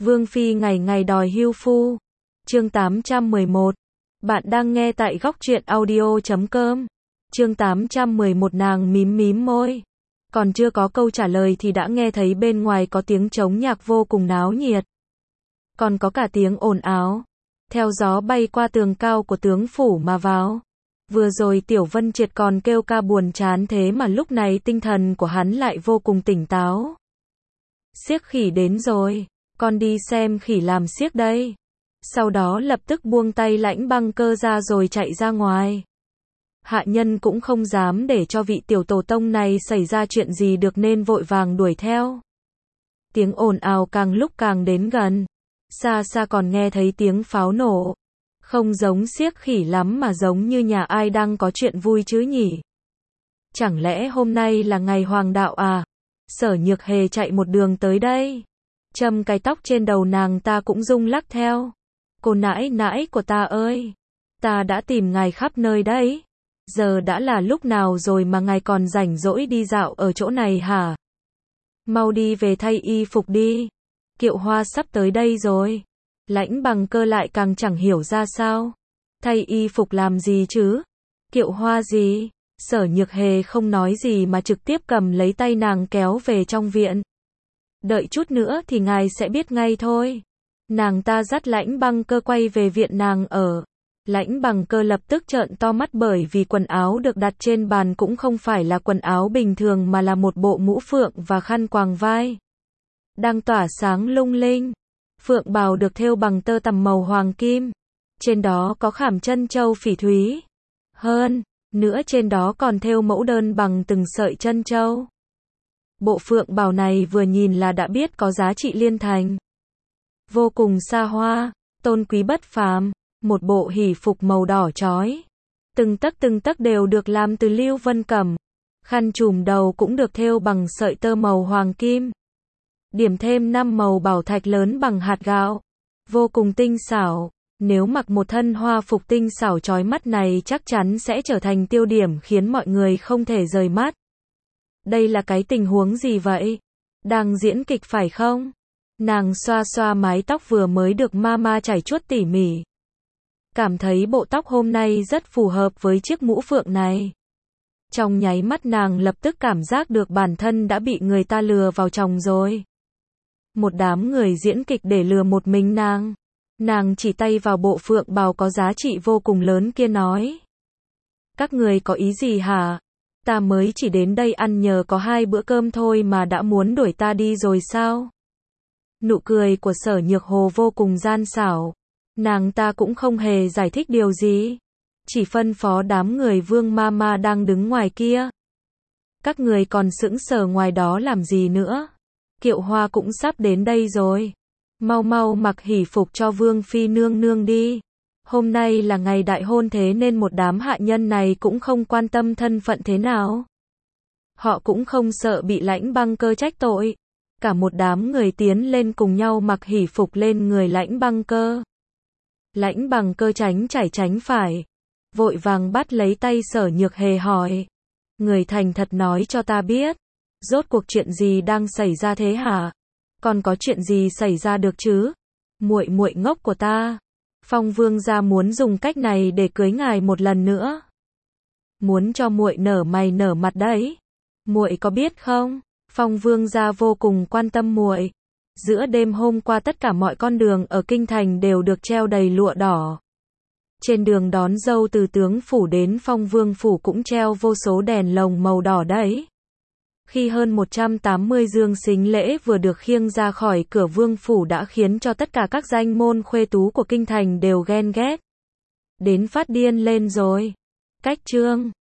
Vương phi ngày ngày đòi hưu phu. Chương 811. Bạn đang nghe tại góc truyện audio.com. Chương 811 nàng mím mím môi. Còn chưa có câu trả lời thì đã nghe thấy bên ngoài có tiếng trống nhạc vô cùng náo nhiệt. Còn có cả tiếng ồn ào. Theo gió bay qua tường cao của tướng phủ mà vào. Vừa rồi Tiểu Vân Triệt còn kêu ca buồn chán thế mà lúc này tinh thần của hắn lại vô cùng tỉnh táo. Xiếc khỉ đến rồi, con đi xem khỉ làm xiếc đây. Sau đó lập tức buông tay Lãnh Băng Cơ ra rồi chạy ra ngoài. Hạ nhân cũng không dám để cho vị tiểu tổ tông này xảy ra chuyện gì được nên vội vàng đuổi theo. Tiếng ồn ào càng lúc càng đến gần. Xa xa còn nghe thấy tiếng pháo nổ. Không giống xiếc khỉ lắm mà giống như nhà ai đang có chuyện vui chứ nhỉ. Chẳng lẽ hôm nay là ngày hoàng đạo à? Sở Nhược Hề chạy một đường tới đây. Châm cái tóc trên đầu nàng ta cũng rung lắc theo. Cô nãi nãi của ta ơi! Ta đã tìm ngài khắp nơi đấy. Giờ đã là lúc nào rồi mà ngài còn rảnh rỗi đi dạo ở chỗ này hả? Mau đi về thay y phục đi. Kiệu Hoa sắp tới đây rồi. Lãnh Bằng Cơ lại càng chẳng hiểu ra sao. Thay y phục làm gì chứ? Kiệu Hoa gì? Sở Nhược Hề không nói gì mà trực tiếp cầm lấy tay nàng kéo về trong viện. Đợi chút nữa thì ngài sẽ biết ngay thôi. Nàng ta dắt Lãnh Băng Cơ quay về viện nàng ở. Lãnh Bằng Cơ lập tức trợn to mắt bởi vì quần áo được đặt trên bàn cũng không phải là quần áo bình thường mà là một bộ mũ phượng và khăn quàng vai. Đang tỏa sáng lung linh. Phượng bào được thêu bằng tơ tằm màu hoàng kim. Trên đó có khảm chân châu phỉ thúy. Hơn nữa trên đó còn thêu mẫu đơn bằng từng sợi chân châu. Bộ phượng bào này vừa nhìn là đã biết có giá trị liên thành. Vô cùng xa hoa, tôn quý bất phàm, một bộ hỷ phục màu đỏ chói. Từng tấc đều được làm từ lưu vân cẩm. Khăn trùm đầu cũng được thêu bằng sợi tơ màu hoàng kim. Điểm thêm 5 màu bảo thạch lớn bằng hạt gạo. Vô cùng tinh xảo. Nếu mặc một thân hoa phục tinh xảo chói mắt này chắc chắn sẽ trở thành tiêu điểm khiến mọi người không thể rời mắt. Đây là cái tình huống gì vậy? Đang diễn kịch phải không? Nàng xoa xoa mái tóc vừa mới được mama chải chuốt tỉ mỉ. Cảm thấy bộ tóc hôm nay rất phù hợp với chiếc mũ phượng này. Trong nháy mắt nàng lập tức cảm giác được bản thân đã bị người ta lừa vào chồng rồi. Một đám người diễn kịch để lừa một mình nàng. Nàng chỉ tay vào bộ phượng bào có giá trị vô cùng lớn kia nói. Các người có ý gì hả? Ta mới chỉ đến đây ăn nhờ có 2 bữa cơm thôi mà đã muốn đuổi ta đi rồi sao? Nụ cười của Sở Nhược Hồ vô cùng gian xảo. Nàng ta cũng không hề giải thích điều gì. Chỉ phân phó đám người Vương Mama đang đứng ngoài kia. Các người còn sững sờ ngoài đó làm gì nữa? Kiệu Hoa cũng sắp đến đây rồi. Mau mau mặc hỷ phục cho Vương phi nương nương đi. Hôm nay là ngày đại hôn thế nên một đám hạ nhân này cũng không quan tâm thân phận thế nào. Họ cũng không sợ bị Lãnh Băng Cơ trách tội. Cả một đám người tiến lên cùng nhau mặc hỷ phục lên người Lãnh Băng Cơ. Lãnh Băng Cơ tránh phải. Vội vàng bắt lấy tay Sở Nhược Hề hỏi. Người thành thật nói cho ta biết. Rốt cuộc chuyện gì đang xảy ra thế hả? Còn có chuyện gì xảy ra được chứ? Muội muội ngốc của ta. Phong Vương gia muốn dùng cách này để cưới ngài một lần nữa. Muốn cho muội nở mày nở mặt đấy. Muội có biết không? Phong Vương gia vô cùng quan tâm muội. Giữa đêm hôm qua tất cả mọi con đường ở kinh thành đều được treo đầy lụa đỏ. Trên đường đón dâu từ tướng phủ đến Phong Vương phủ cũng treo vô số đèn lồng màu đỏ đấy. Khi hơn 180 dương sính lễ vừa được khiêng ra khỏi cửa vương phủ đã khiến cho tất cả các danh môn khuê tú của kinh thành đều ghen ghét. Đến phát điên lên rồi. Cách chương